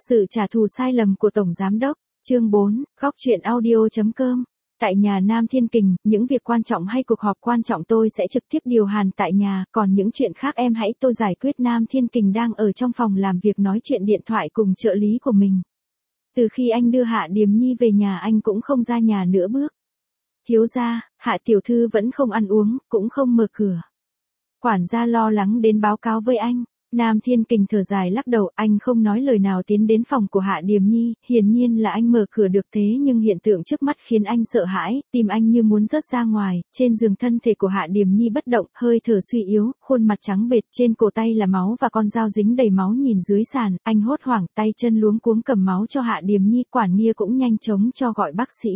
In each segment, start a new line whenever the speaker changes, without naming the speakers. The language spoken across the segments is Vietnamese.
Sự trả thù sai lầm của Tổng Giám đốc, chương 4, góc truyện audio.com. Tại nhà Nam Thiên Kình, những việc quan trọng hay cuộc họp quan trọng tôi sẽ trực tiếp điều hành tại nhà, còn những chuyện khác em hãy tôi giải quyết. Nam Thiên Kình đang ở trong phòng làm việc nói chuyện điện thoại cùng trợ lý của mình. Từ khi anh đưa Hạ Điềm Nhi về nhà anh cũng không ra nhà nữa bước. Thiếu gia, Hạ tiểu thư vẫn không ăn uống, cũng không mở cửa. Quản gia lo lắng đến báo cáo với anh. Nam Thiên Kình thở dài lắc đầu, anh không nói lời nào tiến đến phòng của Hạ Điềm Nhi, hiển nhiên là anh mở cửa được thế nhưng hiện tượng trước mắt khiến anh sợ hãi, tim anh như muốn rớt ra ngoài. Trên giường thân thể của Hạ Điềm Nhi bất động, hơi thở suy yếu, khuôn mặt trắng bệch, trên cổ tay là máu và con dao dính đầy máu nhìn dưới sàn, anh hốt hoảng, tay chân luống cuống cầm máu cho Hạ Điềm Nhi, quản nghiêm cũng nhanh chóng cho gọi bác sĩ.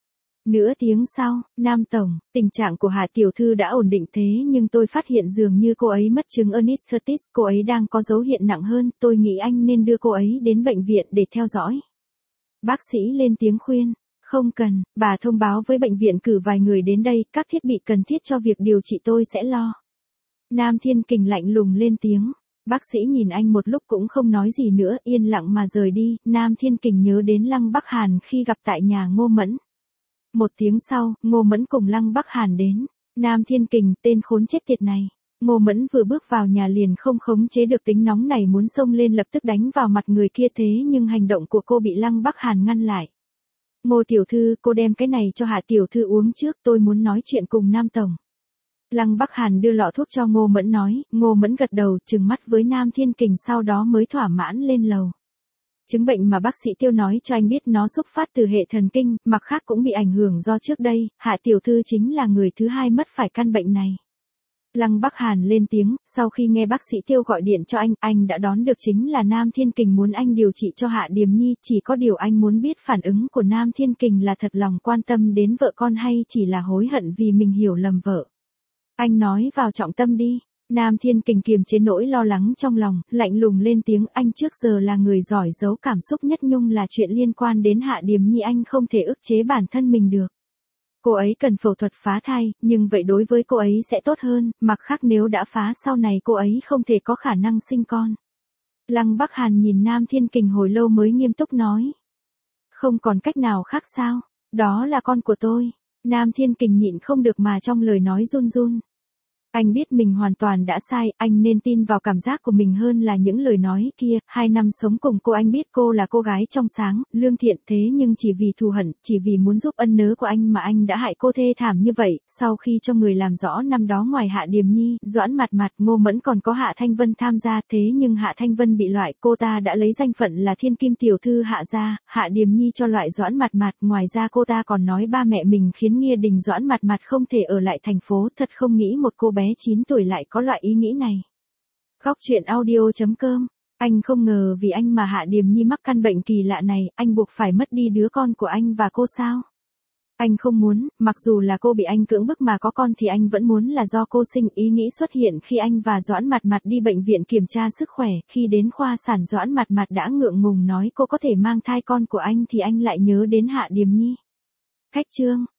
Nửa tiếng sau, Nam Tổng, tình trạng của Hạ tiểu thư đã ổn định thế nhưng tôi phát hiện dường như cô ấy mất chứng Ernestitis, cô ấy đang có dấu hiệu nặng hơn, tôi nghĩ anh nên đưa cô ấy đến bệnh viện để theo dõi. Bác sĩ lên tiếng khuyên, không cần, bà thông báo với bệnh viện cử vài người đến đây, các thiết bị cần thiết cho việc điều trị tôi sẽ lo. Nam Thiên Kình lạnh lùng lên tiếng. Bác sĩ nhìn anh một lúc cũng không nói gì nữa, yên lặng mà rời đi. Nam Thiên Kình nhớ đến Lăng Bắc Hàn khi gặp tại nhà Ngô Mẫn. Một tiếng sau, Ngô Mẫn cùng Lăng Bắc Hàn đến. Nam Thiên Kình, tên khốn chết tiệt này. Ngô Mẫn vừa bước vào nhà liền không khống chế được tính nóng này muốn xông lên lập tức đánh vào mặt người kia thế nhưng hành động của cô bị Lăng Bắc Hàn ngăn lại. Ngô tiểu thư, cô đem cái này cho Hạ tiểu thư uống trước, tôi muốn nói chuyện cùng Nam Tổng. Lăng Bắc Hàn đưa lọ thuốc cho Ngô Mẫn nói, Ngô Mẫn gật đầu trừng mắt với Nam Thiên Kình sau đó mới thỏa mãn lên lầu. Chứng bệnh mà bác sĩ Tiêu nói cho anh biết nó xuất phát từ hệ thần kinh, mặt khác cũng bị ảnh hưởng do trước đây, Hạ tiểu thư chính là người thứ hai mất phải căn bệnh này. Lăng Bắc Hàn lên tiếng, sau khi nghe bác sĩ Tiêu gọi điện cho anh đã đoán được chính là Nam Thiên Kình muốn anh điều trị cho Hạ Điềm Nhi, chỉ có điều anh muốn biết phản ứng của Nam Thiên Kình là thật lòng quan tâm đến vợ con hay chỉ là hối hận vì mình hiểu lầm vợ. Anh nói vào trọng tâm đi. Nam Thiên Kình kiềm chế nỗi lo lắng trong lòng, lạnh lùng lên tiếng, anh trước giờ là người giỏi giấu cảm xúc nhất nhung là chuyện liên quan đến Hạ Điềm Nhi anh không thể ức chế bản thân mình được. Cô ấy cần phẫu thuật phá thai, nhưng vậy đối với cô ấy sẽ tốt hơn, mặt khác nếu đã phá sau này cô ấy không thể có khả năng sinh con. Lăng Bắc Hàn nhìn Nam Thiên Kình hồi lâu mới nghiêm túc nói. Không còn cách nào khác sao, đó là con của tôi. Nam Thiên Kình nhịn không được mà trong lời nói run run. Anh biết mình hoàn toàn đã sai, anh nên tin vào cảm giác của mình hơn là những lời nói kia. 2 năm sống cùng cô anh biết cô là cô gái trong sáng, lương thiện thế nhưng chỉ vì thù hận, chỉ vì muốn giúp ân nớ của anh mà anh đã hại cô thê thảm như vậy. Sau khi cho người làm rõ năm đó ngoài Hạ Điềm Nhi, Doãn Mạt Mạt, Ngô Mẫn còn có Hạ Thanh Vân tham gia, thế nhưng Hạ Thanh Vân bị loại, cô ta đã lấy danh phận là Thiên Kim tiểu thư Hạ gia, Hạ Điềm Nhi cho loại Doãn Mạt Mạt, ngoài ra cô ta còn nói ba mẹ mình khiến Nghia Đình Doãn Mạt Mạt không thể ở lại thành phố, thật không nghĩ một cô bé 9 tuổi lại có loại ý nghĩ này. Góc truyện audio.com. Anh không ngờ vì anh mà Hạ Điềm Nhi mắc căn bệnh kỳ lạ này, anh buộc phải mất đi đứa con của anh và cô sao? Anh không muốn, mặc dù là cô bị anh cưỡng bức mà có con thì anh vẫn muốn là do cô sinh. Ý nghĩ xuất hiện khi anh và Doãn Mạt Mạt đi bệnh viện kiểm tra sức khỏe, khi đến khoa sản Doãn Mạt Mạt đã ngượng ngùng nói cô có thể mang thai con của anh thì anh lại nhớ đến Hạ Điềm Nhi. Khách chương.